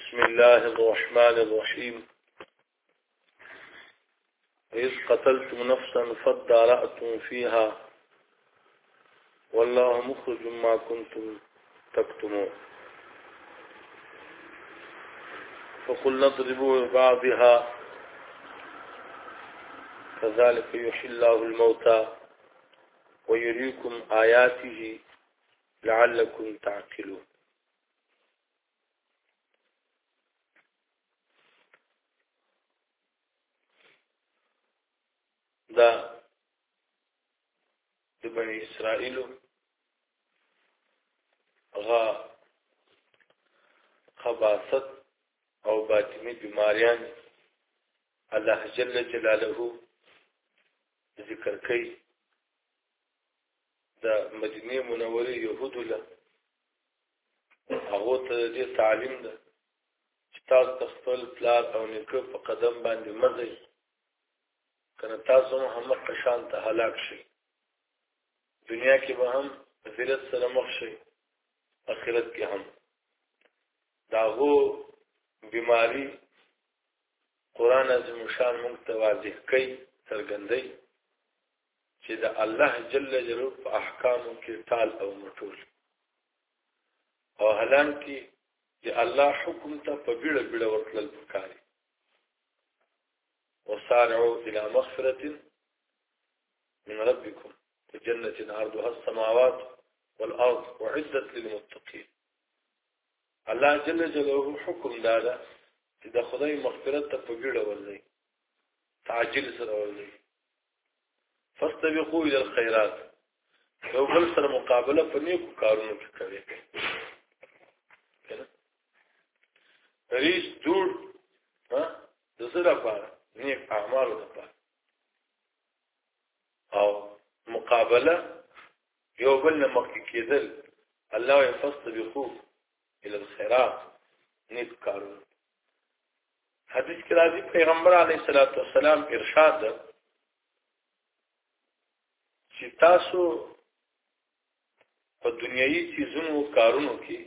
بسم الله الرحمن الرحيم إذ قتلتم نفسا فادارأتم فيها والله مخرج ما كنتم تكتمون فقل نضربوا ببعضها كذلك يحيي الله الموتى ويريكم آياته لعلكم تعقلون. دا د بني اسرائیل غا خباثت او باطنی بیماریان الله جل جلاله ذکر کوي. د مدینه منوره يهودو له هغه ته د تعلیم ده چې تاسو خپل پلار او نیکه په قدم باندې مزي کنه تاسو محمد قشان ته هلاک شي، دنیا کې به هم ذلت سره مخ شي، آخرت کې هم. داغو بیماری قرآن عظیم شان موږ ته واضح کوي، څرګندوي چې د الله جل جلاله په احکامو کې ټال او مټول او هلان کې د الله حکم ته په بیړه بیړه ورتلل پکاري. وسارعوا إلى مغفرة من ربكم وجنة عرضها السماوات والأرض وعدت للمتقين. الله جل جلاله حكم دادا چې د خدای مغفرت ته په بیړه ورځي، تعجل سره ورځي. فاستبقوا إلى الخيرات، یو بل سره مقابله په نیکو کارونو کې کوي. ریس جوړ د سره لپاره نیک اعمالو لپاره او مقابله یو بل نه مخکې کېدل. الله يفستبقوا الى الخيرات، نیک کارونه. حدیث کې راځي پیغمبر علیه الصلاۃ والسلام ارشاد ده چې تاسو په دنیوي چیزونو کارونو کې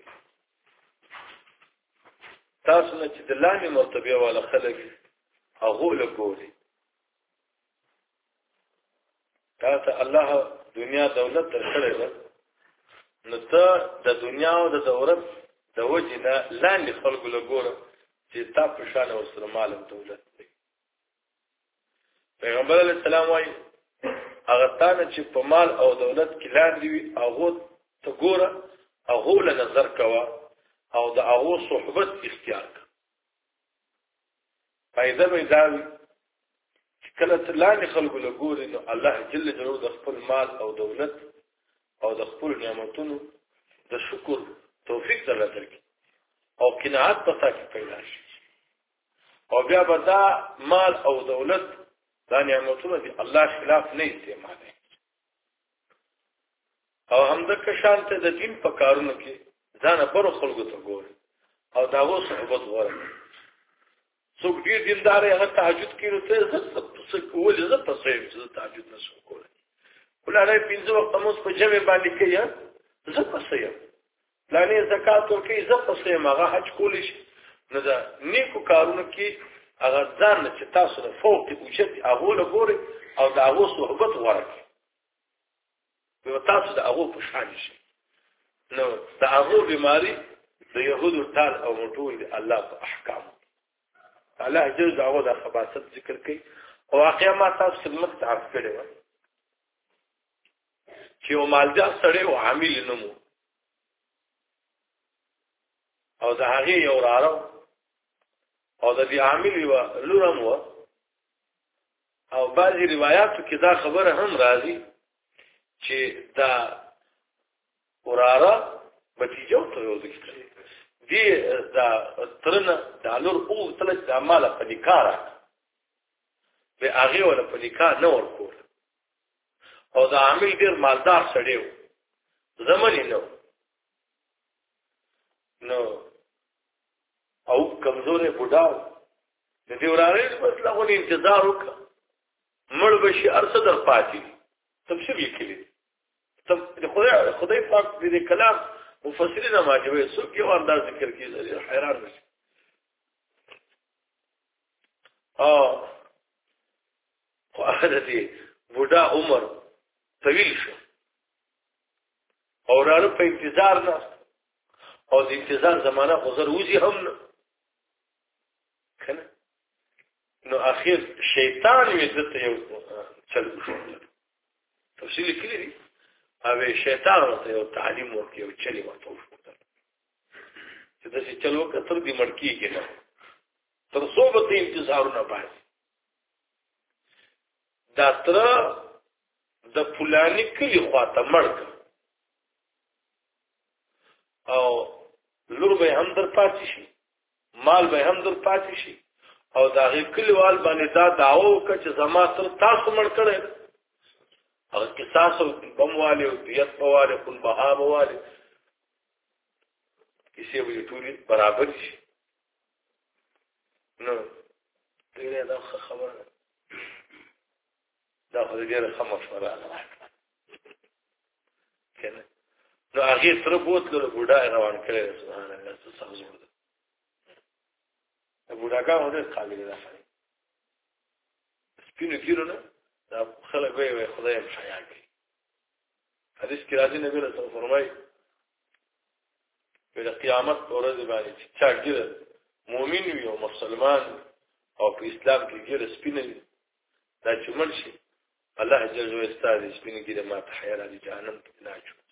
تاسو نه چې د لاندې مرتبه والا خلک هغه له ګوري، تاسو الله دنیا دولت درکړي ده، نو ته د دنیا او د دولت د وجې نه لاندې خلکو له ګوره چې تا په شان او سره مال او دولت دی. پیغمبر علیه السلام وايي هغه تانه چې په مال او دولت کې لاندې وي هغه ته ګوره، هغه له نظر کوه او د هغه صحبت اختیار کړه. فائدہ به دا چې کله ته لاندې خلکو له ګورې نو الله جل جلاله د خپل مال او دولت او د خپل نعمتونو د شکر توفیق درته درکړي او قناعت په تا کې پیدا شي، او بیا به دا مال او دولت دا نعمتونه دي الله خلاف نه استعمالوي. او همدغه شان ته د دین په کارونو کې ځان پر خلکو ته ګوري او داغو صحبت غواړي. څوک ډیر دیندار هغه تهجد کوي، نو ته څه کولې زه په څه چې تهجد نشم کولای. ولاره پنځه وخت موږ په جمع باندې کوي، زه په څه یم لانی زکات ورکوي، زه په څه یم هغه حج کولی شي. نو دا نیکو کارونو کې هغه ځان چې تاسو د فوق اوچت هغه له ګوري او د هغه صحبت غواړي، نو تاسو د هغه په شان شي. نو د هغه بیماری د يهودو ټال او مټول دی الله په احکام. الله جل دعوه د خباثت ذکر کوي او واقعا ما تاسو خدمت تعرف کړی و چې یو مالدار سړی او عامل نومو او د هغه یو رارو او د دې عامل و لورم و او بعضی روایتو کې دا خبره هم راځي چې دا وراره بتیجو ته یو ذکر دی دا ترنه د لور او تل د مال په نکاره به هغه ولا په نکاح نه ورکول او دا عامل ډیر مالدار سړی و، زمونی نو او کمزورې بوډاو د دې وراره بس لغونی انتظار وکړه مړ بشي ارسه در پاتې تفسیر لیکلی. خدای پاک دې کلام مفسرین ماجوي څوک یو انداز ذکر کوي حیران نشي. خو هغه دې بوډا عمر طویل شو او رانه په انتظار نه او د انتظار زمانہ غزر وزي هم نه کنه نو اخیر شیطان یې دته یو چل شو تفصیل کړی دی او شیطان ورته یو تعلیم ورکړي او چلی ورته وشو چې دا چې چل وکړه تر دې مړ کېږي نه تر څو به ته انتظارونه باسي دا تر د فلاني کلي خواته مړ کړ او لور به هم در پاتې شي مال به هم در پاتې شي او دا غي کلیوال باندې دا داو وکړه چې زما تر تاسو مړ کړي او قصاص او بمواله او دیت بواله کل بها بواله کسی وی ټولي برابر شي نو دغه دا خبره دا خو دې ښه مشوره ده کنه نو هغه سره بوتلو بوډا روان کړی سبحان الله څه زور ده بوډاګانو دې قابل ده سپینو ګیرو نه دا خلک وي خدای هم حیا کوي حدیث کې راځي نبی رسول الله فرمایي په قیامت ورځ باندې چې چا ګیره مؤمن وي او مسلمان او په اسلام کې ګیره سپینه دا چې مرشي الله جل وعلا ستاسو سپینه ګیره ما ته حیا راځي جهنم ته نه اچو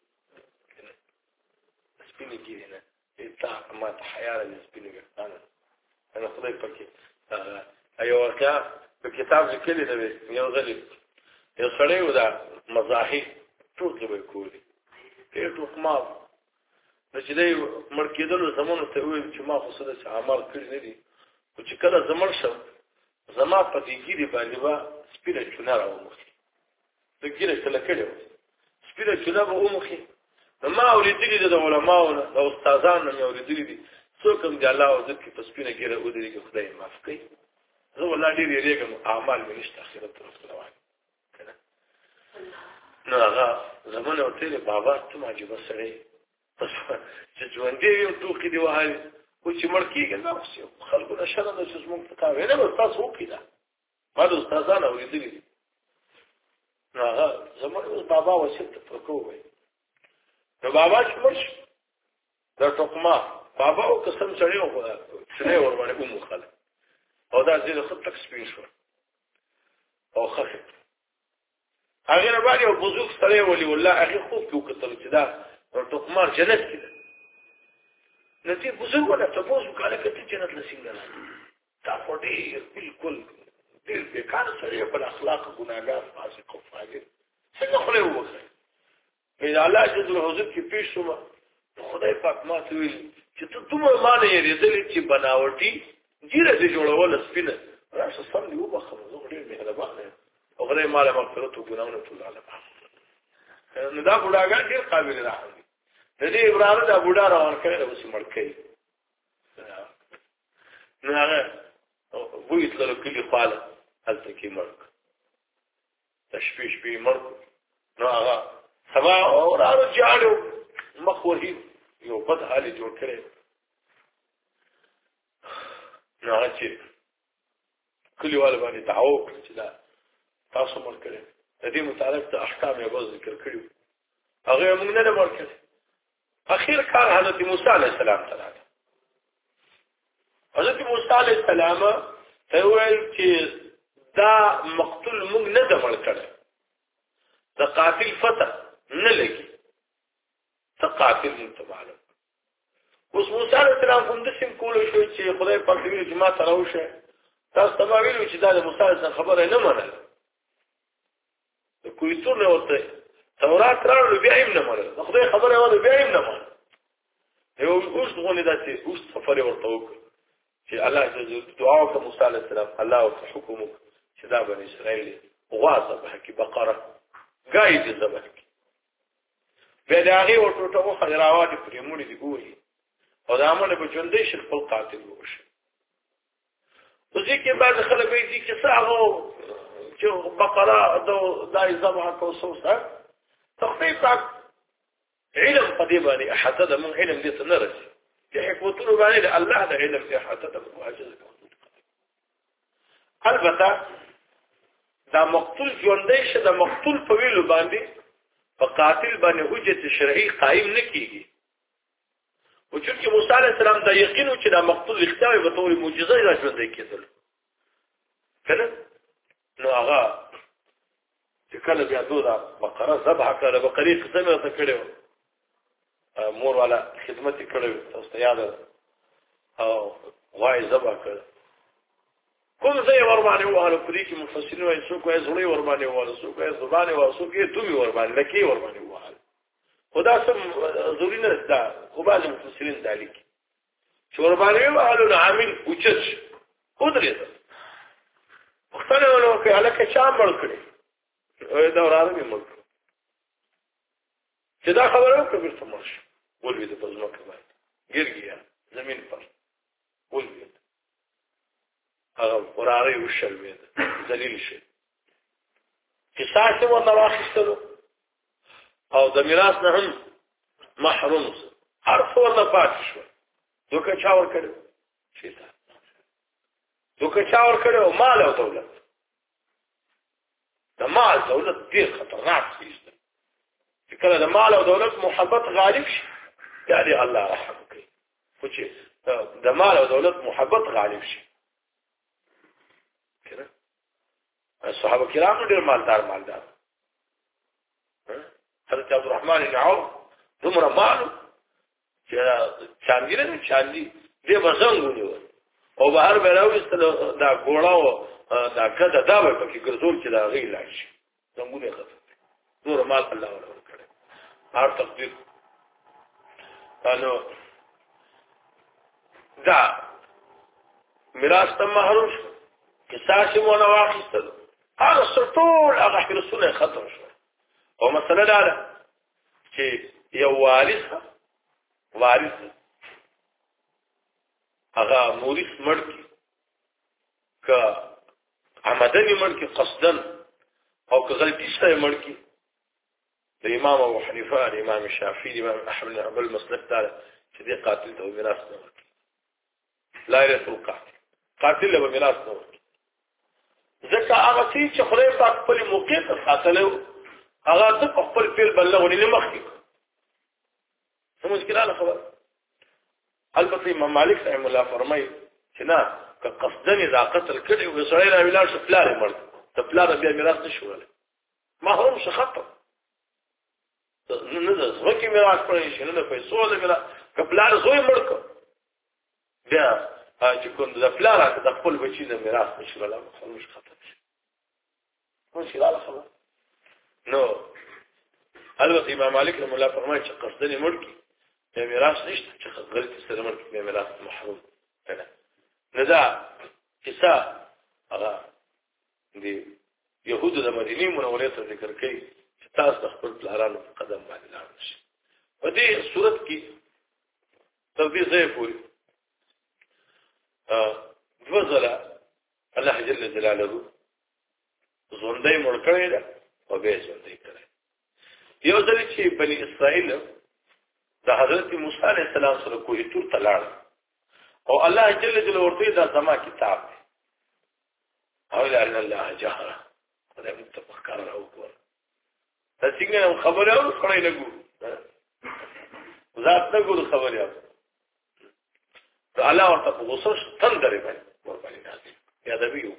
سپینه ګیره نه ته ما ته حیا راځي سپینه ګیره انا خدای پکې ایو ورکا په کتاب ذکر دی یو غلی یو سړی و دا مزاحي ټوکې به کولې ډېر ټوکما نو چې دی مړ کېدلو زمانو ته وویل چې ما خو څه داسې اعمال کړي نه دي خو چې کله زه مړ شم زما په دې ګیرې باندې به سپینه چونه راوموښي زه ګیره کله کړې وم سپینه چونه به وموښي نو ما اورېدلي دي د علماو نه د استادانو مې اورېدلي دي څوک هم د الله عزت کې په سپینه ګیره ودرېږي خدای یې معاف کوي زه والله ډېر یېرېږم اعمال مې نشته آخرت طرف ته روان کنه نو هغه زمانه ورته ویلې بابا ته عجیبه سړی چې ژوندی وي ټوکې دې وهلې خو چې مړ کېږي نه خلکو نه شرم ده چې زموږ ته کار ویل به تاسو وکړي دا ما د استادانو اورېدلي دي نو هغه زمانه اوس بابا وصیت ته پرکه ووایي نو بابا چې مړ شو دا ټوکما بابا او قسم سړی سړی ور باندې وموښله او دا ځینې خط تک سپین شو او خفه هغه نه باندې یو بزرګ سړی ولي والله هغه خوب کې وکتل چې دا ټوکمار جنت کې ده نو دې بزرګ ولا تاسو کله کې جنت لسینګ نه دا فوټي بالکل ډېر بیکار سړی په اخلاق ګناګار فاسق او فاجر څنګه خو له وځي په الله جل حضور کې پیښ شو خدای پاک ما ته ویل چې ته دومره معنی یې دې چې بناوټي ګیره دې جوړول سپینه راشه سم دی وبخښه زه ډېر مهربان یم او خدای مال مغفرت او ګناونه ټول عالم نو دا بوډاګان ډېر قابل رحم دي د دې ابراهیم دا بوډا روان کړی اوس مړ کړي نو هغه وې تللو کلی خاله هلته کې مړ تشویش به مړ نو هغه سبا اور جاړو مخ وهي یو بد حالي جوړ کړي نو هغه چې کلیوال باندې دعوه وکړه چې دا تاسو مړ کړي د دې متعلق د احکام یې به ذکر کړي هغه موږ نه مړ کړي اخیر کار حضرت موسی علیه السلام ته راغی حضرت موسی علیه السلام ته ویل چې دا مقتول موږ نه د مړ کړي د قاتل فتح نه لګي ته قاتل متعلق اوس موسی علیه السلام هم د سیم کولو شو چې خدای پاک دې چې ما سره وشه تاسو ته ویلو چې دا د موسی علیه السلام خبره نه منله د کوی څو نه ورته تورات راوړل بیا یې نه منله خدای خبره وره بیا یې نه منله یو اوس غونې داسې اوس سفر ورته وکړ چې الله جل دعا وکړه موسی علیه السلام الله او حکم چې دا بني اسرائیل غواصه به کې بقره گای دې ذبح کی بیا دا هغه ورته وو خضراوات پرېمونې دی ګوري او دا امونه په ژوندې شي خپل قاتل وشي ځکه بعض خلک وایي چې څنګه چې بقره دای ذبح کوسو سره تخفیف علم قدیمه احاطه من علم دې تنرسي چې حکمتونه باندې الله د علم دې احاطه مواجهه کوي البته دا مقتول ژوندۍ شه د مقتول په ویلو باندې په قاتل باندې حجت شرعي قائم نه کیږي او چې موسی عليه السلام دا یقین و چې دا مقتول اختیار به تور معجزه را ژوندۍ کېدل کنه نو هغه چې کله بیا دوه بقره ذبح کړه بقرې قسمه ته کړو مور والا خدمت کړو تاسو ته یاد او غوای ذبح کړ کوم ځای ور باندې وهله په دې کې مفسرین وايي څوک یې زړی ور باندې وهله څوک یې زبانه وهله څوک یې دومي ور باندې لکې ور باندې وهله خدا سم ضروري نه ده خو بعض مفسرین ذالک چې ور باندې وهله عامل اوچت قدرت وختونه ولو کې الکه چا مړ کړي او دا وراره می مړ چې دا خبره وکړه په مرش ولې د پزما کې باندې ګرګیا زمين پر ولې هغه وراره وشلوي ذلیل شي قصاص ورنه واخیستلو او د میراث نه هم محروم هر څور نه پاتې شو دوکه چا ور کړو شیطان دوکه چا ور کړو مال او دولت د مال دولت ډیر خطرناک شي چې کله د مال او دولت محبت غالب شي یعنی الله رحم کوي خو چې د مال او دولت محبت غالب شي کړه صحابه کرام ډیر مالدار حضرت عبدالرحمن بن عوف دومره مال چې چاندي نه چاندي دې وزنګونی او بهر بیراوستل دا ګوړاو دا کده دا به پکې ګرځول چې دا غي لاړ شي زمونه خطر نور مال الله ور کړی هر تقدیر انو دا میراث ته محروم شو قصاص مونږ واخیستل هغه سټول هغه رسول ختم شو او مسله دا چې یو وارث هغه مورث مړ کی عمدن مړ کی قصدن او که غلطی سره مړ کی د امام ابو حنیفه امام شافعی امام احمد بن حنبل مسلک تعالی چې دې قاتل ته میراث نه ورکړي لا يرث قاتل له میراث نه ورکړي ځکه هغه چې خدای پاک خپل موقع ته قاتلو هغه ته خپل فعل بلغونی نه مخکي څه مشکله خبره البته امام مالک رحم الله فرمایي چې نه که قصدن اذا قتل کړي او سړی را ویلار شو پلار مړ ته پلار بیا میراث نشو ولې محروم شخص نه زه کې میراث پرې شنه نه پیسې له میراث که پلار زوی مړ کو بیا چې کوم د پلار د خپل بچی د میراث نشو ولا محروم شخص نو شي لا خبر نو البته امام مالک رحم الله فرمایي چې قصدن مړ کی یا میراث نشته چې غلطي سره مړ کی میراث محروم کنه ندا کیسه هغه دی يهود د مدینه منوره ته ذکر کوي چې تاسو خپل پلانونو په قدم باندې لاړ شئ په دې صورت کې تر دې ځای پورې وزله الله جل جلاله زوندې مړ کړی دا او به زوندې کړی یو ځل چې بني اسرائیل د حضرت موسی علیه السلام سره کوی تور تلاړ او الله جل جلاله ورته دا زما کتاب دی او لأن الله جهره خدای مو تفکر راوړ تاسو خبره او خړې لګو ذات نه ګور خبره ته الله ورته په غوسه تن درې باندې ور باندې نازل یا د ویو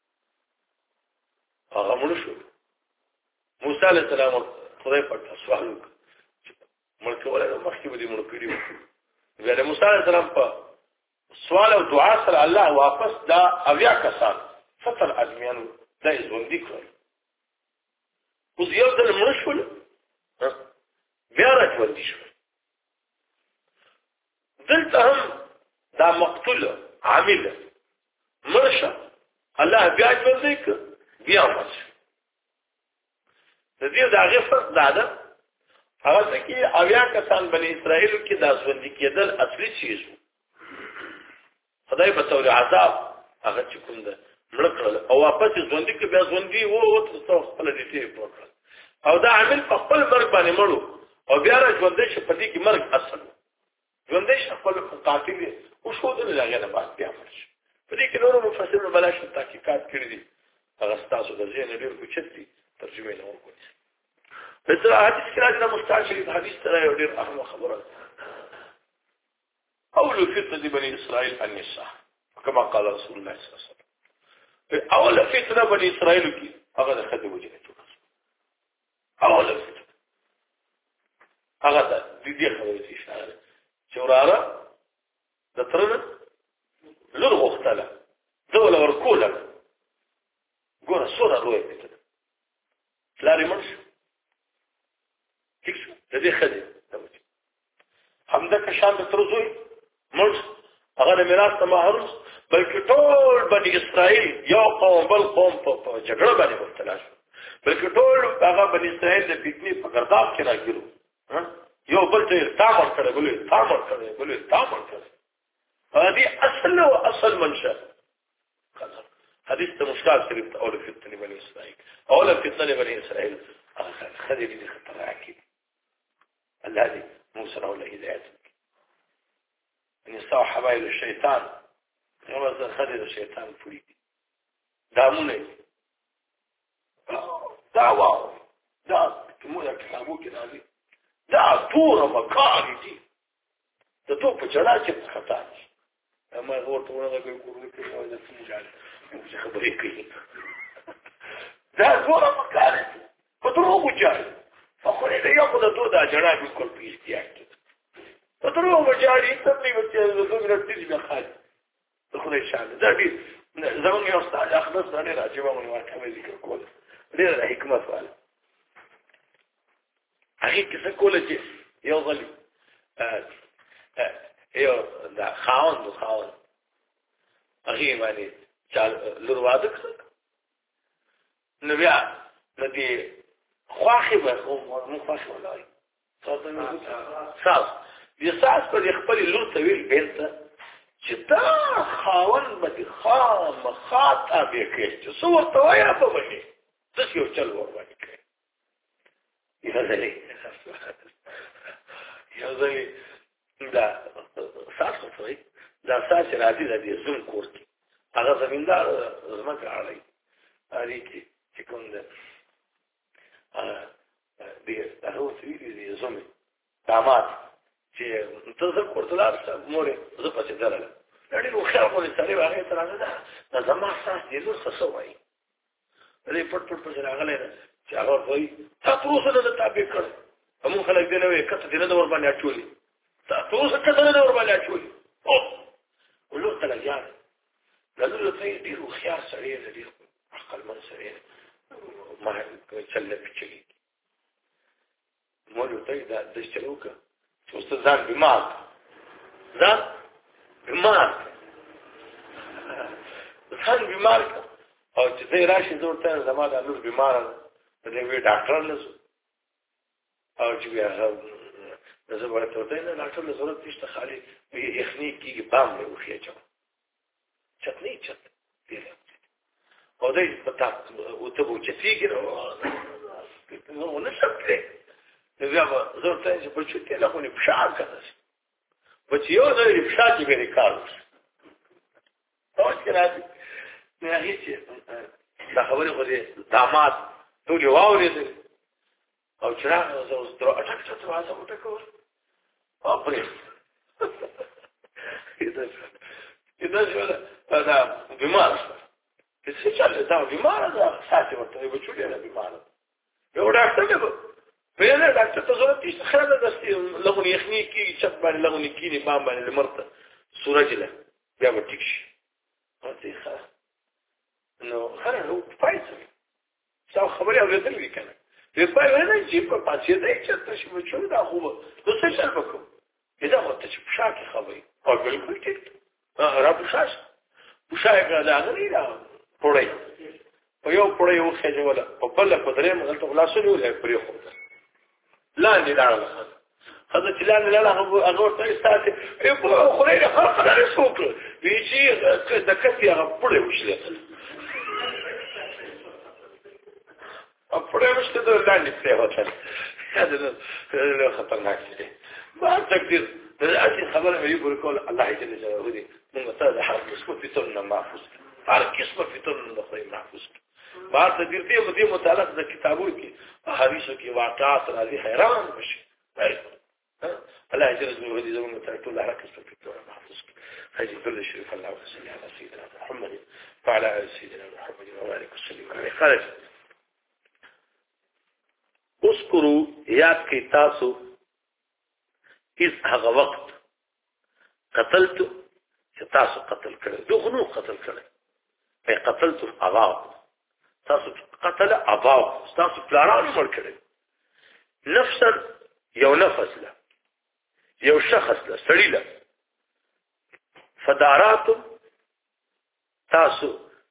هغه مړ شو موسی علیه السلام خدای په سوال مړ کولای مخکې به دې مړ کړی و د موسی علیه السلام په سوال او دعا سره الله واپس دا اویا کسان فتل ادمیان دا ژوندۍ کړل اوس یو ځل مړ شول بیا راځوندي شو دلته هم دا مقتول عامل مرشه الله بیا ژوندۍ کړ بیا وځي د دې دا غفر دا هغه چې اویا کسان بنی اسرائیل کې دا ژوندۍ کېدل اصلي چیز خدای په تور عذاب هغه چې کوم ده مړ کړل او واپس ژوندۍ کې بیا ژوندۍ وو تاسو خپل دې ته پروګرام او دا عامل په خپل مرګ باندې مړو او بیا را ژوندۍ چې پدې کې مرګ اصل ژوندۍ خپل قاتل او شو دې لګنه بعد بیا مرش په دې کې نور مفسرون بلاش تحقیقات کړی دي هغه تاسو د ذهن ډېر کوچتي ترجمه نه وکړي مثلا حدیث کې راځي مستشرق حدیث سره یو ډېر اهم خبره اول فتنه بني اسرائيل النساء كما قال رسول الله صلى الله عليه وسلم اول فتنه بني اسرائيل کې هغه د خدای وجه اول فتنه هغه د دې خبرې اشاره چوراره د ترنه لور غختله دوله ورکوله ګوره سوره روي فتنه لاري مرش ٹھیک ده دې خدای همدا که شان د ترزوي مرش هغه میراث ته محروم بلکې ټول بني اسرائيل یو قوم بل قوم په جګړه باندې مبتلا شو بلکې ټول هغه بني اسرائيل د پیټنی په ګرداب کې راګیرو یو بل ته تامر کړي بلې تامر کړي هذه اصل منشأ حديث مشكال شريف اول فتنه بني اسرائيل اول فتنه بني اسرائيل خدي دي خطر اكيد الذي موسى ولا هدايتك ان يستوى حبايل الشيطان يوم خدي الشيطان فريدي دامونه دعوه كمولا كلامو كده دا طور مكان دي ته تو په جړه کې خطا اما ورته ورته کوي کوي د سمجاله چې خبرې کوي دا طور مکان دي په دروغ وجاري فخو دې یو خدای ته دا جړه بالکل پیښتیا په دروغ وجاري ته په چې د دوه منټې بیا خاص ته خدای شان دا دې زموږ یو استاد اخلاص نه راځي مونږ ورته ذکر کول ډېر حکمت واله هغه کیسه کوله چې یو غلی یو دا خاوند هغه باندې لور واده کړ نو بیا د دې خواخي به مو خواخي ولای تاسو دې ساس په خپل لور ته ویل بنت چې دا خاوند به خاطه به کې چې څو ورته وایا په باندې څه یو چل ور باندې کوي یو ځای دا ساسو ته دا ساس راځي د دې زوم کور کې هغه زمیندار زمکه اړای اړي چې کوم ده دې هغه سوي دې زوم داماد چې ته څه کوړتلار مورې زه پاتې درل لړې نو خیر په دې سره هغه تر هغه دا زما ساس دې نو څه وایي دې پټ په راغله چې هغه وایي تاسو سره د تابع کړ همون خلک دی نه وي کته دې نه ور باندې اچولې تاسو څه کته نه ور باندې اچولې او ولو ته لګیا لازم ته دې خيار سره دې عقل من سره ما چل پچلی مولو ته دا د چلوکه چې استاد ځان بیمار او چې دې راشي زورته زما د نور بیمار دې وی ډاکټر نه او چې بیا زه ورته وته نه ډاکټر له ضرورت نشته خالي یخني کیږي بام له وخی چتنی او دې پتا او ته وو چې فيګر نو نه شکلې بیا ضرورت یې په چوتې له خوني فشار کړه په چې یو ځای فشار کې به کار او چې راځي نه هیڅ دا خبره غوډه داماد ټول واوري او چرا زه درو اټک څه واسه وټکو او پرې دا څه دا بیمار څه چاله دا بیمار ده ساتي ورته به چولې نه بیمار یو ډاکټر دی په نه ډاکټر ته ضرورت نشته خره ده لغونی یخني کی چت باندې لغونی کینی بام باندې مرته سورج له بیا به ټیک شي او ته خره نو خره نو فایسل څو خبرې اورېدلې کنه په پای نه چې په پاتې دی چې تاسو مو چون دا خو نو څه څه وکړو دا مو ته چې پښاکي خبرې او بالکل ټیک را پښاش پښاکه دا غوړي دا پړې په یو پړې یو خېجه ولا په بل په درې مغل ته خلاصو له پرې خو لاندې لاړه هذا چې لاندې هغه ته ستاسو په خوري له خلک لري څوک وی چې د کتي هغه پړې وشله پړې وشته د لاندې څه وته دا خطرناک دي ما تقدیر اصل خبره مې یو کول الله جل جلاله دې موږ ته د هر قسمه فطرنا محفوظ هر قسمه فطرنا د خدای محفوظ بعد د دې متعلق د کتابونو کې احادیث کې واقعات راځي حیران بشي الله جل جلاله دې زموږ ته ټول هر قسمه فطرنا محفوظ هذه كل شريف الله وصلى على سيدنا محمد وعلى آل سيدنا محمد وبارك وسلم عليه قال اذكروا یاد کی تاسو اس هغه وخت قتلت تاسو قتل کړو دغنو قتل کړو اي قتلت اباو تاسو قتل اباو تاسو پلارانو مړ کړو نفسا یو نفس له یو شخص له سړی له فداراتم تاسو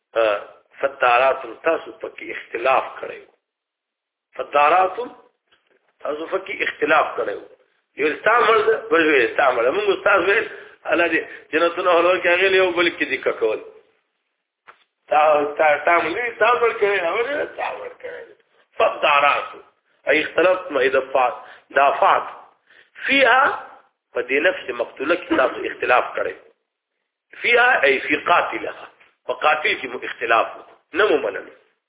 پکې اختلاف کړو فداراتم تاسو پکې اختلاف کړو یو استعمال بل استعمال موږ استاد ویل الله دې جنتونو هلو کې هغه یو بل کې ذکر کول تعمل کړي او تعمل کړي فدارات اي اختلافنا اذا دافعت فيها فدي نفس مقتوله کې تاسو اختلاف کړي فيها اي في قاتلها وقاتل کې اختلاف نمو منل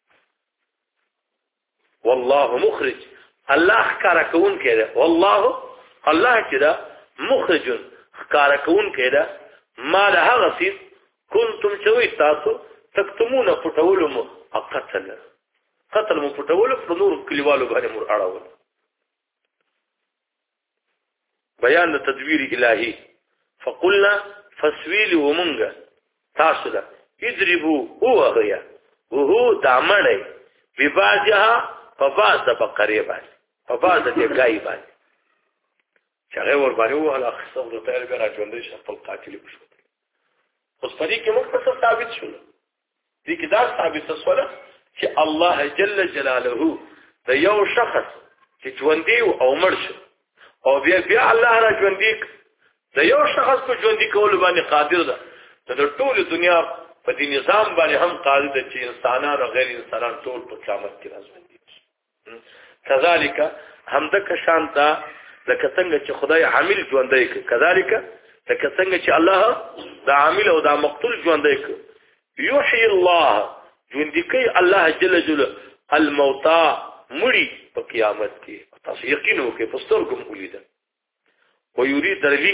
والله مخرج الله ښکارا کوون کړي والله الله چې دا مخرج ښکارا کوون کړي ما له هغه څه كنتم چوي تاسو تکتمون پټولم قتل مو پټول په نور کلیوالو باندې مر اړول بیان د تدبیر الهی فقلنا فسویل ومنغ تاسو له اضربوا هو غیا وهو دامنه بباجها فباز بقریه باندې فباز د گای باندې چغه ور باندې ولا خصم د طالب راځوندې خپل قاتل بشو اوس پدې کې موږ څه ثابت شول دي کې دا ثابت شول چې الله جل جلاله د یو شخص چې ژوندې او مړ شو او بیا الله را ژوندې د یو شخص په ژوندې کول باندې قادر ده د ټول دنیا په دې نظام باندې هم قادر ده چې انسانان او غیر انسانان ټول په قیامت کې راځي کذالک همدک شانتا لکه څنګه چې خدای عامل ژوندې کوي کذالک لکه څنګه چې الله دا عامل او دا مقتول ژوندې کوي یحیی الله ژوندې کوي الله جل جلاله الموتى مړي په قیامت کې تاسو یقین وکړئ په سترګو ولیدل ويري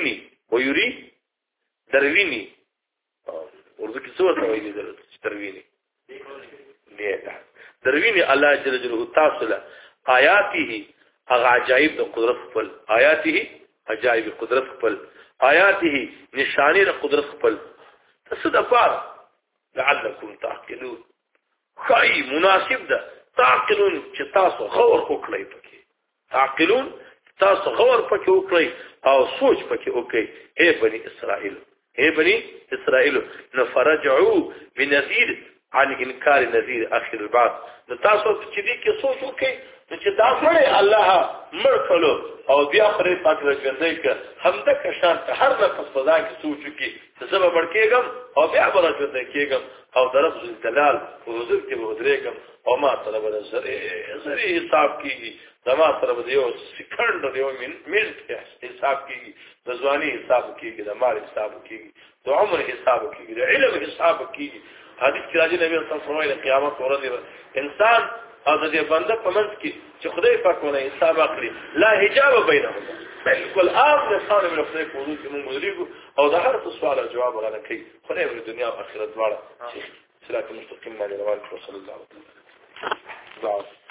دروینی ورته کې څه ورته ویل دي دروینی نه دروینی الله جل جلاله تاسو له آیاته عجائب د قدرت خپل آیاته عجائب قدرت خپل آیاته نشانه د قدرت خپل تصدقوا لعلكم تعقلون خی مناسب ده تعقلون چې تاسو غور وکړئ پکې تعقلون تاسو غور پکې وکړئ او سوچ پکې وکړئ اے بني اسرائيل نفرجعوا بنذير عن انکار نذير اخر البعث نو تاسو چې دې کې سوچ وکړئ چې دا مړ الله مړ کړو او بیا خره پاک راځي که همدا کشان ته هر نفس په ځان کې سوچ وکړي چې زما مړ کېږم او بیا راځي کېږم او درف الجلال او حضور کې ودرېږم او ما سره به زری حساب کیږي زما سره به یو سکند یو منټ حساب کیږي د ځواني حساب کیږي د مال حساب کیږي د عمر حساب کیږي د علم حساب کیږي حدیث کې راځي نبی صلی الله علیه وسلم قیامت ورځ انسان او د دې بنده په منځ کې چې خدای پاک ونه حساب اخلي لا حجاب بینهم بالکل عام د صالح من خدای په وجود کې موږ مدرکو او د هر څه سوال جواب غواړي کوي خدای په دنیا او آخرت دواړه صراط مستقیم باندې روان صلی الله علیه وسلم